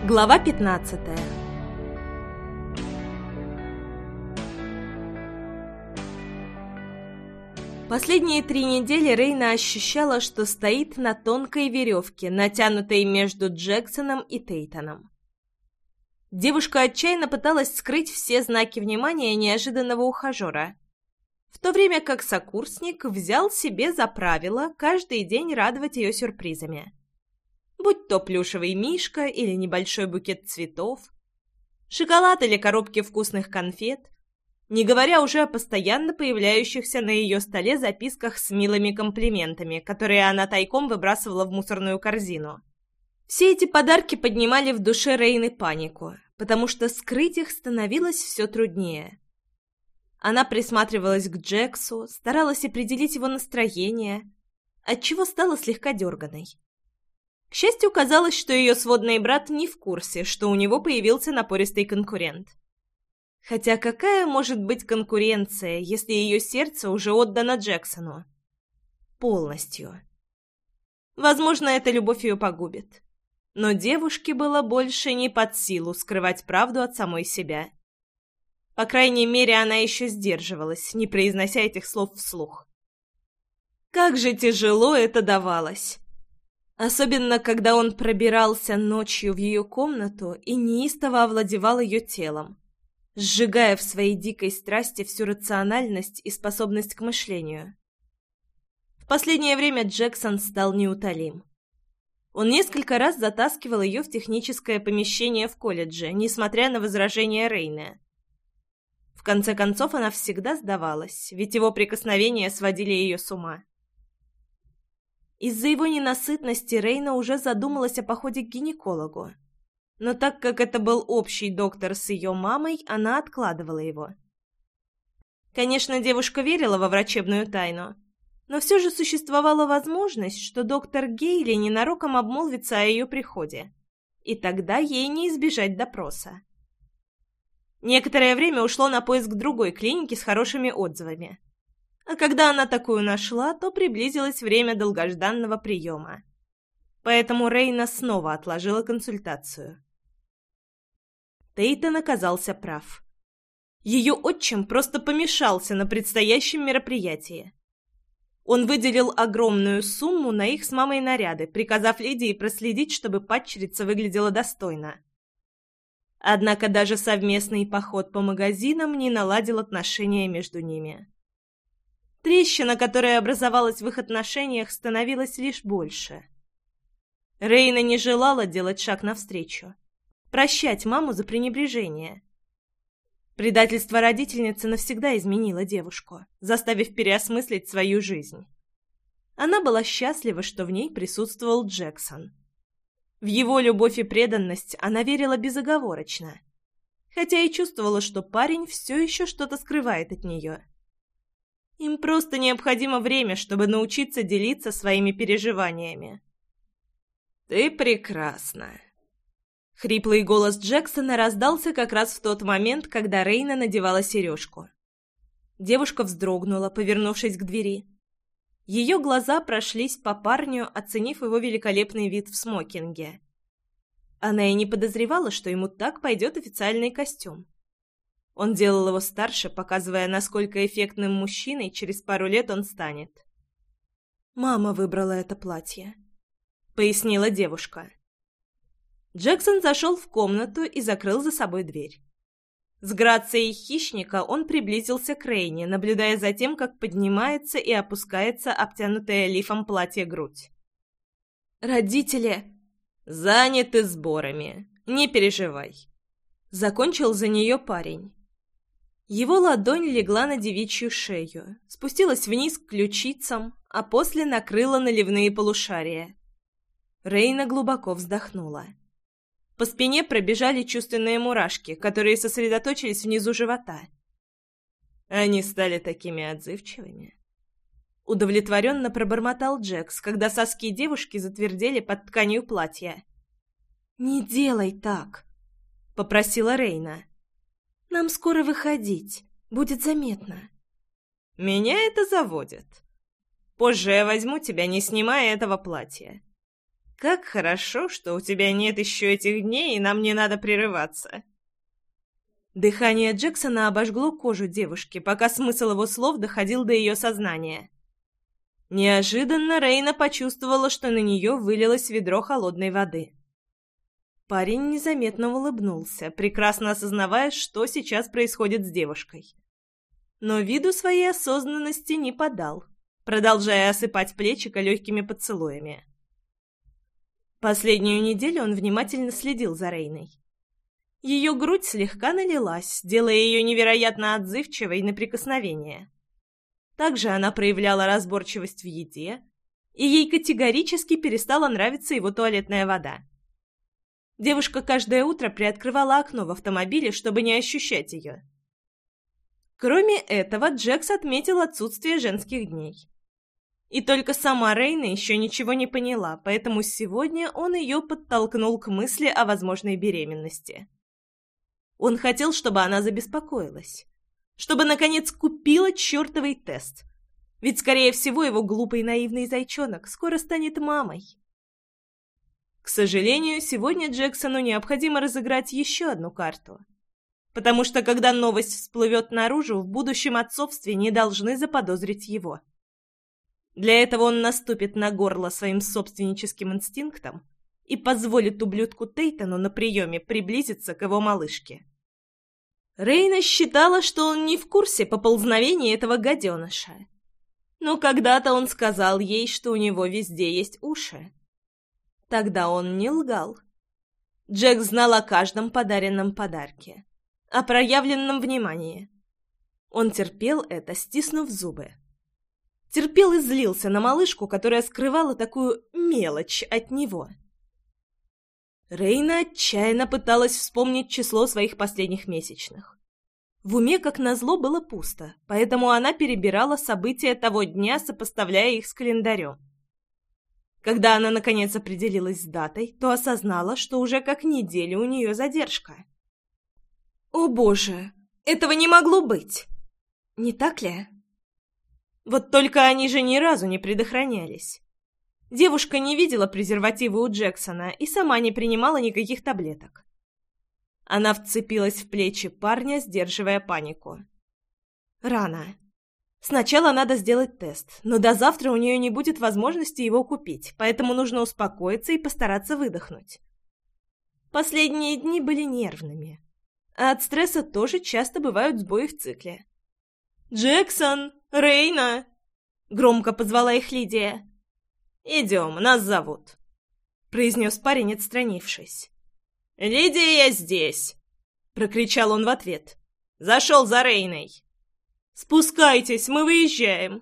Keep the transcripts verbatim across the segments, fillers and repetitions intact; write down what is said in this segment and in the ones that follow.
Глава пятнадцатая. Последние три недели Рейна ощущала, что стоит на тонкой веревке, натянутой между Джексоном и Тейтоном. Девушка отчаянно пыталась скрыть все знаки внимания неожиданного ухажера, в то время как сокурсник взял себе за правило каждый день радовать ее сюрпризами. Будь то плюшевый мишка или небольшой букет цветов, шоколад или коробки вкусных конфет, не говоря уже о постоянно появляющихся на ее столе записках с милыми комплиментами, которые она тайком выбрасывала в мусорную корзину. Все эти подарки поднимали в душе Рейны панику, потому что скрыть их становилось все труднее. Она присматривалась к Джексу, старалась определить его настроение, отчего стала слегка дерганой. К счастью, казалось, что ее сводный брат не в курсе, что у него появился напористый конкурент. Хотя какая может быть конкуренция, если ее сердце уже отдано Джексону? Полностью. Возможно, эта любовь ее погубит. Но девушке было больше не под силу скрывать правду от самой себя. По крайней мере, она еще сдерживалась, не произнося этих слов вслух. Как же тяжело это давалось! Особенно, когда он пробирался ночью в ее комнату и неистово овладевал ее телом, сжигая в своей дикой страсти всю рациональность и способность к мышлению. В последнее время Джексон стал неутолим. Он несколько раз затаскивал ее в техническое помещение в колледже, несмотря на возражения Рейны. В конце концов, она всегда сдавалась, ведь его прикосновения сводили ее с ума. Из-за его ненасытности Рейна уже задумалась о походе к гинекологу. Но так как это был общий доктор с ее мамой, она откладывала его. Конечно, девушка верила во врачебную тайну, но все же существовала возможность, что доктор Гейли ненароком обмолвится о ее приходе, и тогда ей не избежать допроса. Некоторое время ушло на поиск другой клиники с хорошими отзывами. А когда она такую нашла, то приблизилось время долгожданного приема. Поэтому Рейна снова отложила консультацию. Тейтон оказался прав. Ее отчим просто помешался на предстоящем мероприятии. Он выделил огромную сумму на их с мамой наряды, приказав Лидии проследить, чтобы падчерица выглядела достойно. Однако даже совместный поход по магазинам не наладил отношения между ними. Трещина, которая образовалась в их отношениях, становилась лишь больше. Рейна не желала делать шаг навстречу, прощать маму за пренебрежение. Предательство родительницы навсегда изменило девушку, заставив переосмыслить свою жизнь. Она была счастлива, что в ней присутствовал Джексон. В его любовь и преданность она верила безоговорочно, хотя и чувствовала, что парень все еще что-то скрывает от нее. Им просто необходимо время, чтобы научиться делиться своими переживаниями. «Ты прекрасна!» Хриплый голос Джексона раздался как раз в тот момент, когда Рейна надевала сережку. Девушка вздрогнула, повернувшись к двери. Ее глаза прошлись по парню, оценив его великолепный вид в смокинге. Она и не подозревала, что ему так пойдет официальный костюм. Он делал его старше, показывая, насколько эффектным мужчиной через пару лет он станет. «Мама выбрала это платье», — пояснила девушка. Джексон зашел в комнату и закрыл за собой дверь. С грацией хищника он приблизился к Рейне, наблюдая за тем, как поднимается и опускается обтянутая лифом платье-грудь. «Родители...» «Заняты сборами, не переживай», — закончил за нее парень. Его ладонь легла на девичью шею, спустилась вниз к ключицам, а после накрыла наливные полушария. Рейна глубоко вздохнула. По спине пробежали чувственные мурашки, которые сосредоточились внизу живота. Они стали такими отзывчивыми. Удовлетворенно пробормотал Джекс, когда соски девушки затвердели под тканью платья. «Не делай так», — попросила Рейна. «Нам скоро выходить. Будет заметно». «Меня это заводит. Позже я возьму тебя, не снимая этого платья. Как хорошо, что у тебя нет еще этих дней, и нам не надо прерываться». Дыхание Джексона обожгло кожу девушки, пока смысл его слов доходил до ее сознания. Неожиданно Рейна почувствовала, что на нее вылилось ведро холодной воды. Парень незаметно улыбнулся, прекрасно осознавая, что сейчас происходит с девушкой. Но виду своей осознанности не подал, продолжая осыпать плечико легкими поцелуями. Последнюю неделю он внимательно следил за Рейной. Ее грудь слегка налилась, делая ее невероятно отзывчивой на прикосновения. Также она проявляла разборчивость в еде, и ей категорически перестала нравиться его туалетная вода. Девушка каждое утро приоткрывала окно в автомобиле, чтобы не ощущать ее. Кроме этого, Джекс отметил отсутствие женских дней. И только сама Рейна еще ничего не поняла, поэтому сегодня он ее подтолкнул к мысли о возможной беременности. Он хотел, чтобы она забеспокоилась. Чтобы, наконец, купила чертовый тест. Ведь, скорее всего, его глупый наивный зайчонок скоро станет мамой. К сожалению, сегодня Джексону необходимо разыграть еще одну карту. Потому что, когда новость всплывет наружу, в будущем отцовстве не должны заподозрить его. Для этого он наступит на горло своим собственническим инстинктом и позволит ублюдку Тейтону на приеме приблизиться к его малышке. Рейна считала, что он не в курсе поползновения этого гаденыша. Но когда-то он сказал ей, что у него везде есть уши. Тогда он не лгал. Джек знал о каждом подаренном подарке, о проявленном внимании. Он терпел это, стиснув зубы. Терпел и злился на малышку, которая скрывала такую мелочь от него. Рейна отчаянно пыталась вспомнить число своих последних месячных. В уме, как назло, было пусто, поэтому она перебирала события того дня, сопоставляя их с календарем. Когда она, наконец, определилась с датой, то осознала, что уже как неделю у нее задержка. «О боже, этого не могло быть! Не так ли?» Вот только они же ни разу не предохранялись. Девушка не видела презерватива у Джексона и сама не принимала никаких таблеток. Она вцепилась в плечи парня, сдерживая панику. Рано. Сначала надо сделать тест, но до завтра у нее не будет возможности его купить, поэтому нужно успокоиться и постараться выдохнуть. Последние дни были нервными, а от стресса тоже часто бывают сбои в цикле. «Джексон! Рейна!» — громко позвала их Лидия. «Идем, нас зовут», — произнес парень, отстранившись. «Лидия, я здесь!» — прокричал он в ответ. «Зашел за Рейной!» «Спускайтесь, мы выезжаем!»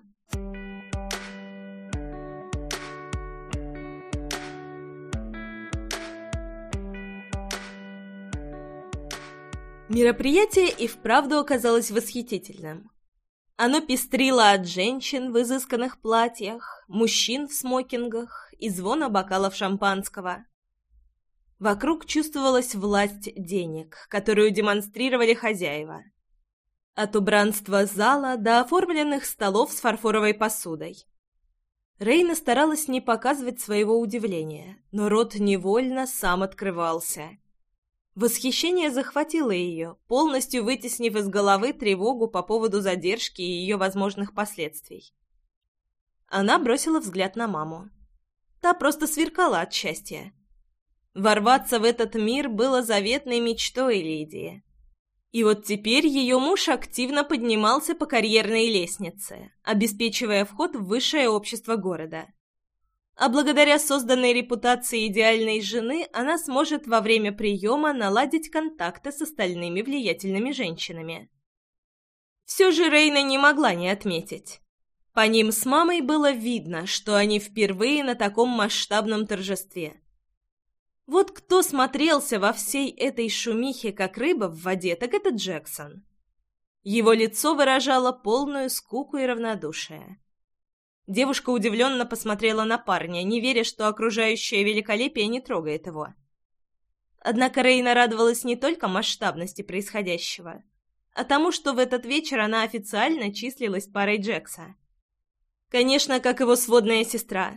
Мероприятие и вправду оказалось восхитительным. Оно пестрило от женщин в изысканных платьях, мужчин в смокингах и звона бокалов шампанского. Вокруг чувствовалась власть денег, которую демонстрировали хозяева. От убранства зала до оформленных столов с фарфоровой посудой. Рейна старалась не показывать своего удивления, но рот невольно сам открывался. Восхищение захватило ее, полностью вытеснив из головы тревогу по поводу задержки и ее возможных последствий. Она бросила взгляд на маму. Та просто сверкала от счастья. Ворваться в этот мир было заветной мечтой Лидии. И вот теперь ее муж активно поднимался по карьерной лестнице, обеспечивая вход в высшее общество города. А благодаря созданной репутации идеальной жены она сможет во время приема наладить контакты с остальными влиятельными женщинами. Все же Рейна не могла не отметить. По ним с мамой было видно, что они впервые на таком масштабном торжестве. Вот кто смотрелся во всей этой шумихе, как рыба в воде, так это Джексон. Его лицо выражало полную скуку и равнодушие. Девушка удивленно посмотрела на парня, не веря, что окружающее великолепие не трогает его. Однако Рейна радовалась не только масштабности происходящего, а тому, что в этот вечер она официально числилась парой Джекса. Конечно, как его сводная сестра.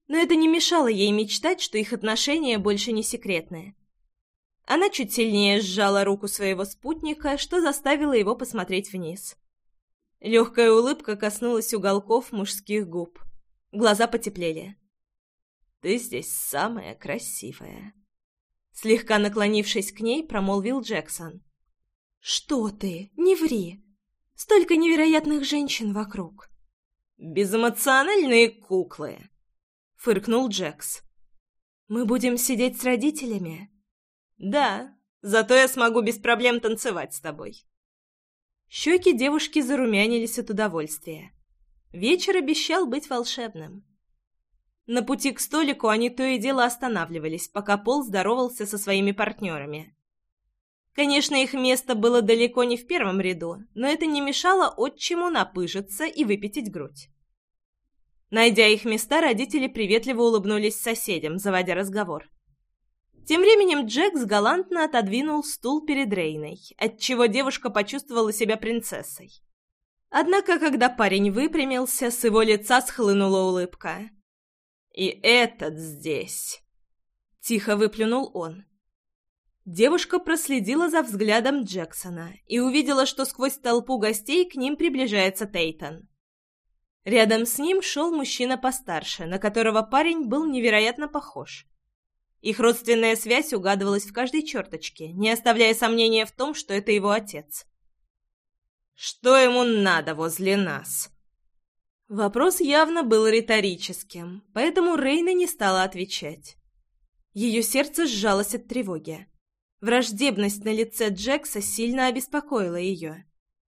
Но это не мешало ей мечтать, что их отношения больше не секретные. Она чуть сильнее сжала руку своего спутника, что заставило его посмотреть вниз. Легкая улыбка коснулась уголков мужских губ. Глаза потеплели. «Ты здесь самая красивая», — слегка наклонившись к ней, промолвил Джексон. «Что ты? Не ври! Столько невероятных женщин вокруг!» «Безэмоциональные куклы!» — фыркнул Джекс. «Мы будем сидеть с родителями?» «Да, зато я смогу без проблем танцевать с тобой». Щеки девушки зарумянились от удовольствия. Вечер обещал быть волшебным. На пути к столику они то и дело останавливались, пока Пол здоровался со своими партнерами. Конечно, их место было далеко не в первом ряду, но это не мешало отчиму напыжиться и выпятить грудь. Найдя их места, родители приветливо улыбнулись соседям, заводя разговор. Тем временем Джекс галантно отодвинул стул перед Рейной, отчего девушка почувствовала себя принцессой. Однако, когда парень выпрямился, с его лица схлынула улыбка. «И этот здесь!» — тихо выплюнул он. Девушка проследила за взглядом Джексона и увидела, что сквозь толпу гостей к ним приближается Тейтон. Рядом с ним шел мужчина постарше, на которого парень был невероятно похож. Их родственная связь угадывалась в каждой черточке, не оставляя сомнения в том, что это его отец. «Что ему надо возле нас?» Вопрос явно был риторическим, поэтому Рейна не стала отвечать. Ее сердце сжалось от тревоги. Враждебность на лице Джекса сильно обеспокоила ее.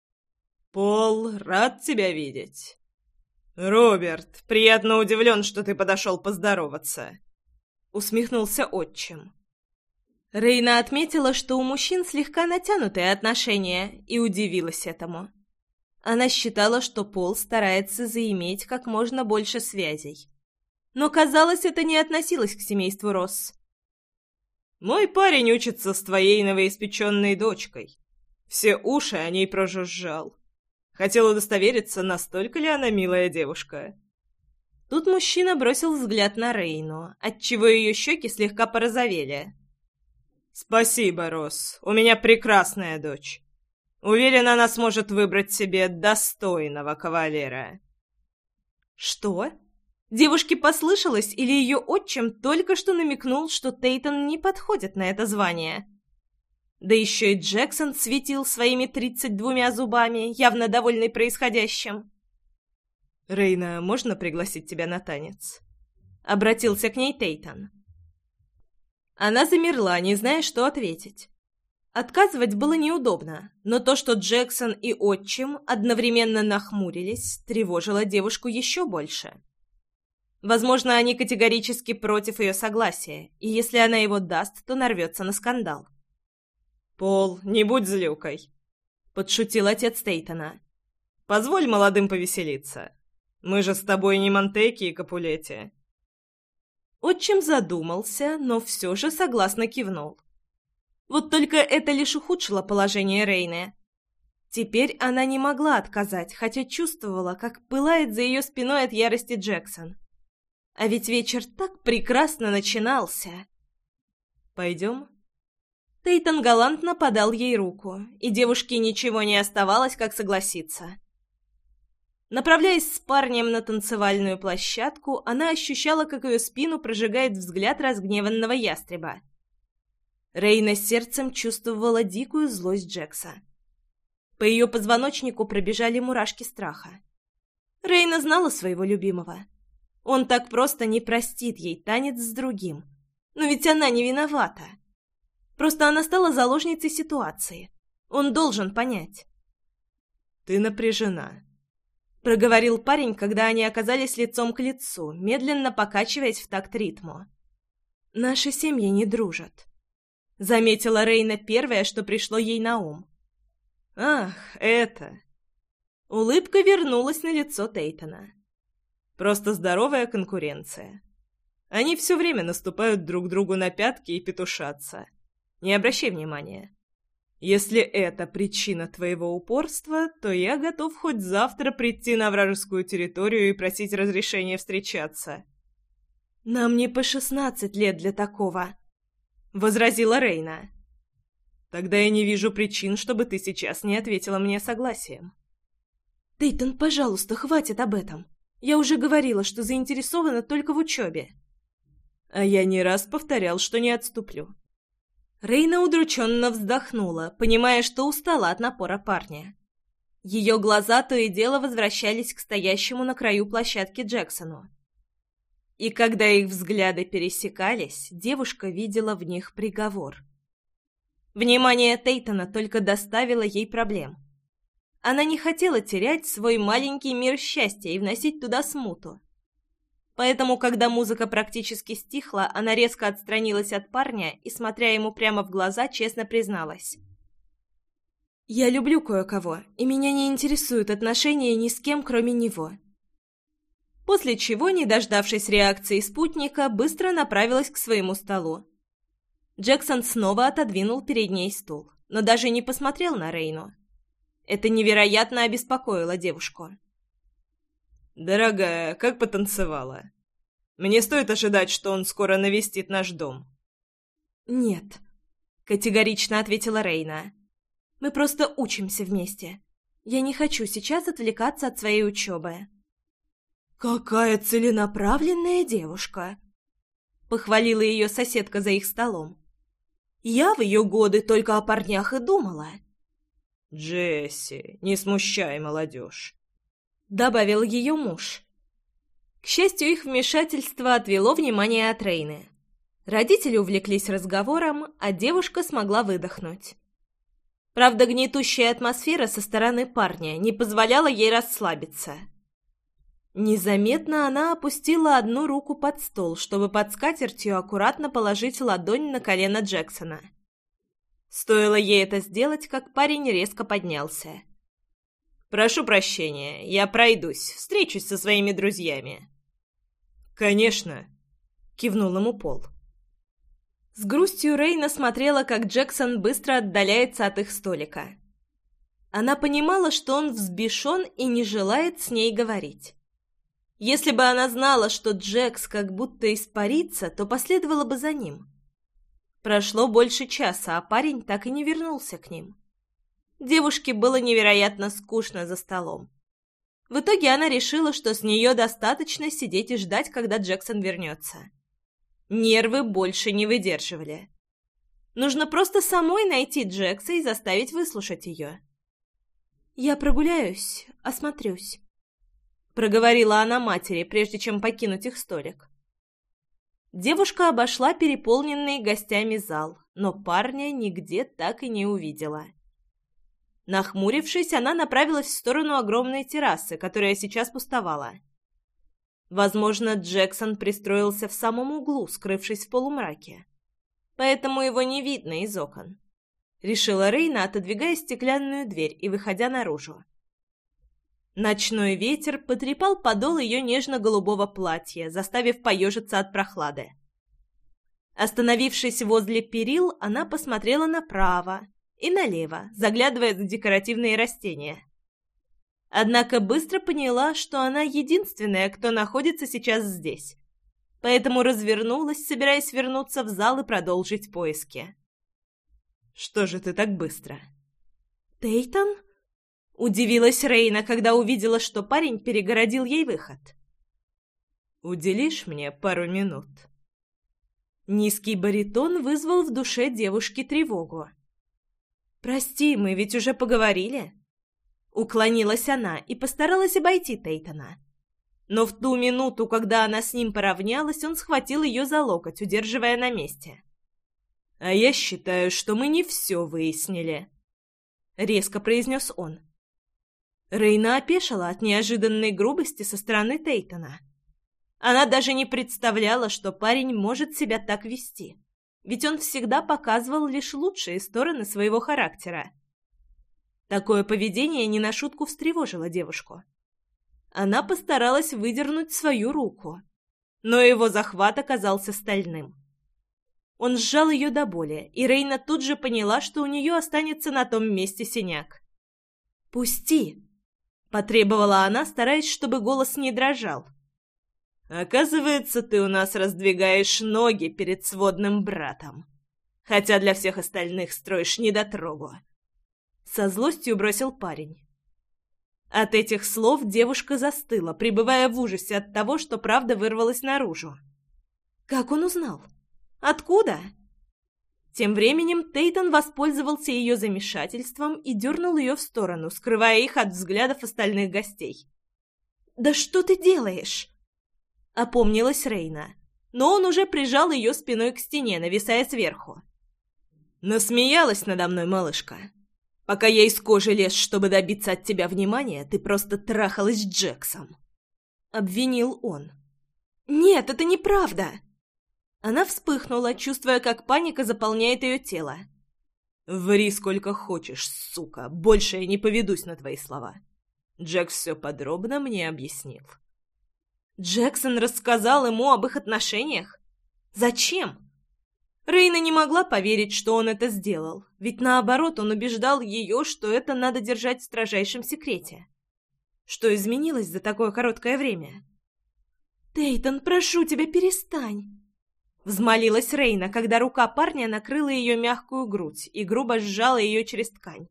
«Пол, рад тебя видеть». «Роберт, приятно удивлен, что ты подошел поздороваться», — усмехнулся отчим. Рейна отметила, что у мужчин слегка натянутые отношения, и удивилась этому. Она считала, что Пол старается заиметь как можно больше связей. Но, казалось, это не относилось к семейству Росс. «Мой парень учится с твоей новоиспеченной дочкой. Все уши о ней прожужжал. Хотел удостовериться, настолько ли она милая девушка». Тут мужчина бросил взгляд на Рейну, отчего ее щеки слегка порозовели. «Спасибо, Росс. У меня прекрасная дочь. Уверена, она сможет выбрать себе достойного кавалера». «Что?» Девушке послышалось, или ее отчим только что намекнул, что Тейтон не подходит на это звание? Да еще и Джексон светил своими тридцать двумя зубами, явно довольный происходящим. «Рейна, можно пригласить тебя на танец?» — обратился к ней Тейтон. Она замерла, не зная, что ответить. Отказывать было неудобно, но то, что Джексон и отчим одновременно нахмурились, тревожило девушку еще больше. Возможно, они категорически против ее согласия, и если она его даст, то нарвется на скандал. «Пол, не будь злюкой», — подшутил отец Тейтона. «Позволь молодым повеселиться. Мы же с тобой не Монтеки и Капулетти». Отчим задумался, но все же согласно кивнул. Вот только это лишь ухудшило положение Рейны. Теперь она не могла отказать, хотя чувствовала, как пылает за ее спиной от ярости Джексон. А ведь вечер так прекрасно начинался. «Пойдем?» Тейтон галантно подал ей руку, и девушке ничего не оставалось, как согласиться. Направляясь с парнем на танцевальную площадку, она ощущала, как ее спину прожигает взгляд разгневанного ястреба. Рейна сердцем чувствовала дикую злость Джекса. По ее позвоночнику пробежали мурашки страха. Рейна знала своего любимого. Он так просто не простит ей танец с другим. Но ведь она не виновата. Просто она стала заложницей ситуации. Он должен понять. «Ты напряжена», — проговорил парень, когда они оказались лицом к лицу, медленно покачиваясь в такт ритму. «Наши семьи не дружат», — заметила Рейна первое, что пришло ей на ум. «Ах, это...» Улыбка вернулась на лицо Тейтона. «Просто здоровая конкуренция. Они все время наступают друг другу на пятки и петушатся. Не обращай внимания. Если это причина твоего упорства, то я готов хоть завтра прийти на вражескую территорию и просить разрешения встречаться». «Нам не по шестнадцать лет для такого», — возразила Рейна. «Тогда я не вижу причин, чтобы ты сейчас не ответила мне согласием». «Тейтон, пожалуйста, хватит об этом. Я уже говорила, что заинтересована только в учебе». «А я не раз повторял, что не отступлю». Рейна удрученно вздохнула, понимая, что устала от напора парня. Ее глаза то и дело возвращались к стоящему на краю площадки Джексону. И когда их взгляды пересекались, девушка видела в них приговор. Внимание Тейтона только доставило ей проблем. Она не хотела терять свой маленький мир счастья и вносить туда смуту. Поэтому, когда музыка практически стихла, она резко отстранилась от парня и, смотря ему прямо в глаза, честно призналась. «Я люблю кое-кого, и меня не интересуют отношения ни с кем, кроме него». После чего, не дождавшись реакции спутника, быстро направилась к своему столу. Джексон снова отодвинул перед ней стул, но даже не посмотрел на Рейну. Это невероятно обеспокоило девушку. «Дорогая, как потанцевала? Мне стоит ожидать, что он скоро навестит наш дом?» «Нет», — категорично ответила Рейна. «Мы просто учимся вместе. Я не хочу сейчас отвлекаться от своей учебы». «Какая целенаправленная девушка!» — похвалила ее соседка за их столом. «Я в ее годы только о парнях и думала». «Джесси, не смущай молодежь», — добавил ее муж. К счастью, их вмешательство отвело внимание от Рейны. Родители увлеклись разговором, а девушка смогла выдохнуть. Правда, гнетущая атмосфера со стороны парня не позволяла ей расслабиться. Незаметно она опустила одну руку под стол, чтобы под скатертью аккуратно положить ладонь на колено Джексона. Стоило ей это сделать, как парень резко поднялся. «Прошу прощения, я пройдусь, встречусь со своими друзьями». «Конечно», — кивнул ему Пол. С грустью Рейна смотрела, как Джексон быстро отдаляется от их столика. Она понимала, что он взбешен и не желает с ней говорить. Если бы она знала, что Джекс как будто испарится, то последовала бы за ним. Прошло больше часа, а парень так и не вернулся к ним. Девушке было невероятно скучно за столом. В итоге она решила, что с нее достаточно сидеть и ждать, когда Джексон вернется. Нервы больше не выдерживали. Нужно просто самой найти Джекса и заставить выслушать ее. «Я прогуляюсь, осмотрюсь», — проговорила она матери, прежде чем покинуть их столик. Девушка обошла переполненный гостями зал, но парня нигде так и не увидела. Нахмурившись, она направилась в сторону огромной террасы, которая сейчас пустовала. Возможно, Джексон пристроился в самом углу, скрывшись в полумраке. Поэтому его не видно из окон. Решила Рейна, отодвигая стеклянную дверь и выходя наружу. Ночной ветер потрепал подол ее нежно-голубого платья, заставив поежиться от прохлады. Остановившись возле перил, она посмотрела направо и налево, заглядывая за декоративные растения. Однако быстро поняла, что она единственная, кто находится сейчас здесь, поэтому развернулась, собираясь вернуться в зал и продолжить поиски. «Что же ты так быстро?» «Тейтон?» — удивилась Рейна, когда увидела, что парень перегородил ей выход. «Уделишь мне пару минут?» Низкий баритон вызвал в душе девушки тревогу. «Прости, мы ведь уже поговорили». Уклонилась она и постаралась обойти Тейтона. Но в ту минуту, когда она с ним поравнялась, он схватил ее за локоть, удерживая на месте. «А я считаю, что мы не все выяснили», — резко произнес он. Рейна опешила от неожиданной грубости со стороны Тейтона. Она даже не представляла, что парень может себя так вести, ведь он всегда показывал лишь лучшие стороны своего характера. Такое поведение не на шутку встревожило девушку. Она постаралась выдернуть свою руку, но его захват оказался стальным. Он сжал ее до боли, и Рейна тут же поняла, что у нее останется на том месте синяк. «Пусти!» — потребовала она, стараясь, чтобы голос не дрожал. Оказывается, ты у нас раздвигаешь ноги перед сводным братом, хотя для всех остальных строишь недотрогу. Со злостью бросил парень. От этих слов девушка застыла, пребывая в ужасе от того, что правда вырвалась наружу. Как он узнал? Откуда? Тем временем Тейтон воспользовался ее замешательством и дернул ее в сторону, скрывая их от взглядов остальных гостей. «Да что ты делаешь?» Опомнилась Рейна, но он уже прижал ее спиной к стене, нависая сверху. «Насмеялась надо мной, малышка. Пока я из кожи лез, чтобы добиться от тебя внимания, ты просто трахалась с Джексом», — обвинил он. «Нет, это неправда!» Она вспыхнула, чувствуя, как паника заполняет ее тело. «Ври сколько хочешь, сука, больше я не поведусь на твои слова. Джекс все подробно мне объяснил». Джексон рассказал ему об их отношениях? Зачем? Рейна не могла поверить, что он это сделал, ведь наоборот он убеждал ее, что это надо держать в строжайшем секрете. Что изменилось за такое короткое время? «Тейтон, прошу тебя, перестань!» Взмолилась Рейна, когда рука парня накрыла ее мягкую грудь и грубо сжала ее через ткань.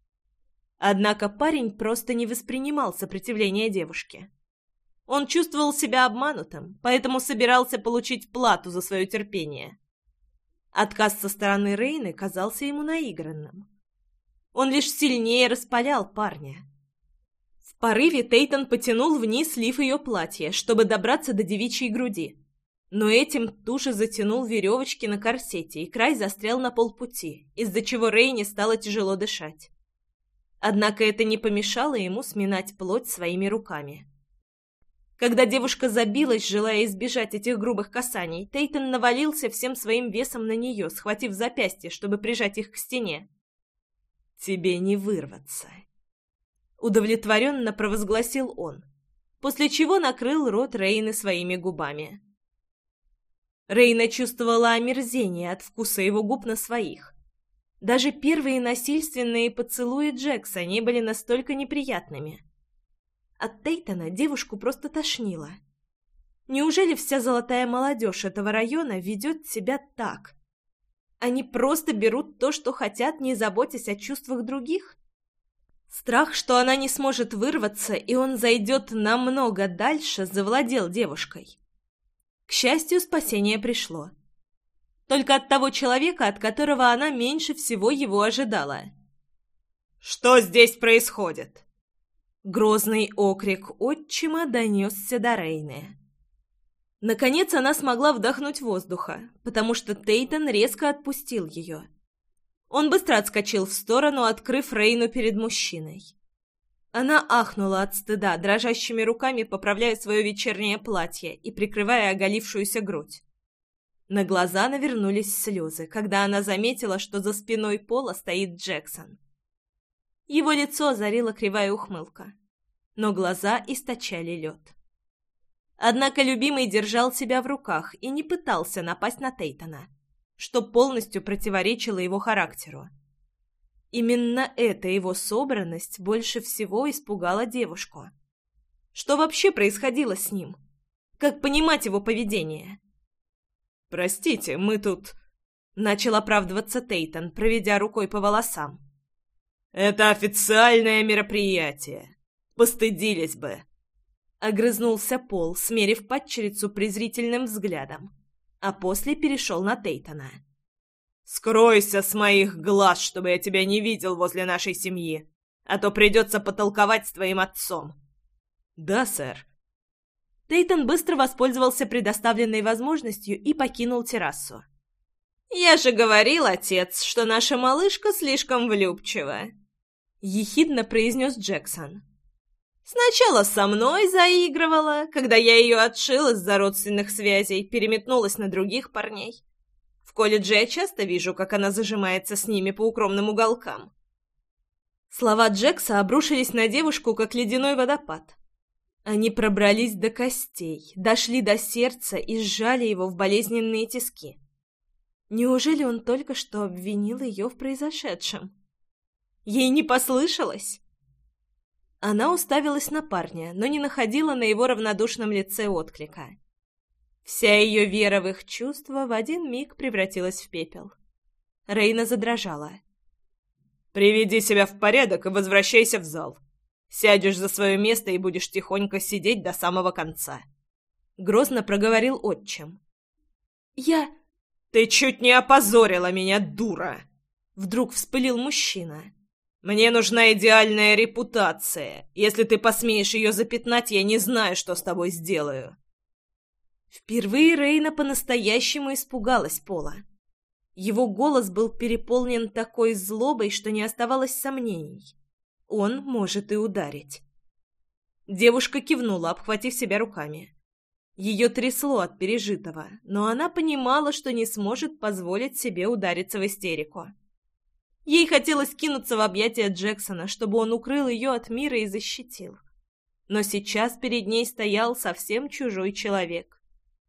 Однако парень просто не воспринимал сопротивление девушки. Он чувствовал себя обманутым, поэтому собирался получить плату за свое терпение. Отказ со стороны Рейны казался ему наигранным. Он лишь сильнее распалял парня. В порыве Тейтон потянул вниз лиф ее платья, чтобы добраться до девичьей груди. Но этим туше затянул веревочки на корсете, и край застрял на полпути, из-за чего Рейне стало тяжело дышать. Однако это не помешало ему сминать плоть своими руками. Когда девушка забилась, желая избежать этих грубых касаний, Тейтон навалился всем своим весом на нее, схватив запястье, чтобы прижать их к стене. «Тебе не вырваться», — удовлетворенно провозгласил он, после чего накрыл рот Рейны своими губами. Рейна чувствовала омерзение от вкуса его губ на своих. Даже первые насильственные поцелуи Джекса не были настолько неприятными. От Тейтона девушку просто тошнило. Неужели вся золотая молодежь этого района ведет себя так? Они просто берут то, что хотят, не заботясь о чувствах других? Страх, что она не сможет вырваться, и он зайдет намного дальше, завладел девушкой. К счастью, спасение пришло. Только от того человека, от которого она меньше всего его ожидала. «Что здесь происходит?» Грозный окрик отчима донесся до Рейны. Наконец она смогла вдохнуть воздуха, потому что Тейтон резко отпустил ее. Он быстро отскочил в сторону, открыв Рейну перед мужчиной. Она ахнула от стыда, дрожащими руками поправляя свое вечернее платье и прикрывая оголившуюся грудь. На глаза навернулись слезы, когда она заметила, что за спиной Пола стоит Джексон. Его лицо озарила кривая ухмылка, но глаза источали лед. Однако любимый держал себя в руках и не пытался напасть на Тейтона, что полностью противоречило его характеру. Именно эта его собранность больше всего испугала девушку. Что вообще происходило с ним? Как понимать его поведение? «Простите, мы тут...» — начал оправдываться Тейтон, проведя рукой по волосам. «Это официальное мероприятие. Постыдились бы!» Огрызнулся Пол, смерив падчерицу презрительным взглядом, а после перешел на Тейтона. «Скройся с моих глаз, чтобы я тебя не видел возле нашей семьи, а то придется потолковать с твоим отцом». «Да, сэр». Тейтон быстро воспользовался предоставленной возможностью и покинул террасу. «Я же говорил, отец, что наша малышка слишком влюбчива», — ехидно произнес Джексон. «Сначала со мной заигрывала, когда я ее отшил из-за родственных связей, переметнулась на других парней. В колледже я часто вижу, как она зажимается с ними по укромным уголкам». Слова Джекса обрушились на девушку, как ледяной водопад. Они пробрались до костей, дошли до сердца и сжали его в болезненные тиски. Неужели он только что обвинил ее в произошедшем? Ей не послышалось? Она уставилась на парня, но не находила на его равнодушном лице отклика. Вся ее вера в их чувства в один миг превратилась в пепел. Рейна задрожала. «Приведи себя в порядок и возвращайся в зал. Сядешь за свое место и будешь тихонько сидеть до самого конца», — грозно проговорил отчим. «Я...» «Ты чуть не опозорила меня, дура!» — вдруг вспылил мужчина. «Мне нужна идеальная репутация. Если ты посмеешь ее запятнать, я не знаю, что с тобой сделаю». Впервые Рейна по-настоящему испугалась Пола. Его голос был переполнен такой злобой, что не оставалось сомнений. Он может и ударить. Девушка кивнула, обхватив себя руками. Ее трясло от пережитого, но она понимала, что не сможет позволить себе удариться в истерику. Ей хотелось кинуться в объятия Джексона, чтобы он укрыл ее от мира и защитил. Но сейчас перед ней стоял совсем чужой человек.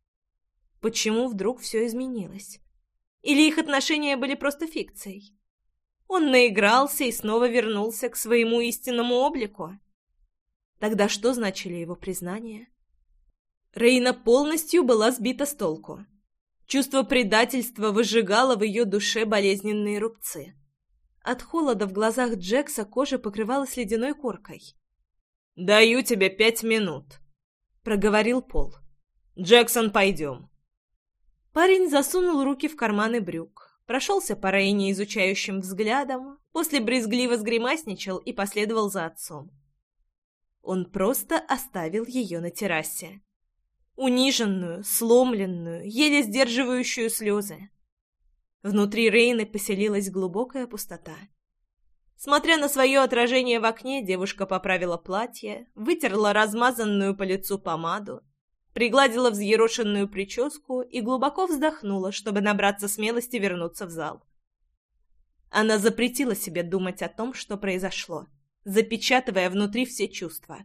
Почему вдруг все изменилось? Или их отношения были просто фикцией? Он наигрался и снова вернулся к своему истинному облику? Тогда что значили его признания? Рейна полностью была сбита с толку. Чувство предательства выжигало в ее душе болезненные рубцы. От холода в глазах Джекса кожа покрывалась ледяной коркой. «Даю тебе пять минут», — проговорил Пол. «Джексон, пойдем». Парень засунул руки в карманы брюк, прошелся по Рейне изучающим взглядом, после брезгливо сгримасничал и последовал за отцом. Он просто оставил ее на террасе. Униженную, сломленную, еле сдерживающую слезы. Внутри Рейны поселилась глубокая пустота. Смотря на свое отражение в окне, девушка поправила платье, вытерла размазанную по лицу помаду, пригладила взъерошенную прическу и глубоко вздохнула, чтобы набраться смелости вернуться в зал. Она запретила себе думать о том, что произошло, запечатывая внутри все чувства.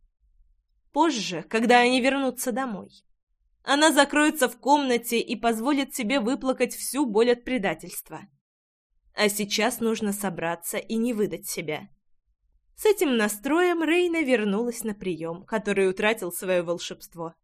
Позже, когда они вернутся домой, она закроется в комнате и позволит себе выплакать всю боль от предательства. А сейчас нужно собраться и не выдать себя. С этим настроем Рейна вернулась на прием, который утратил свое волшебство.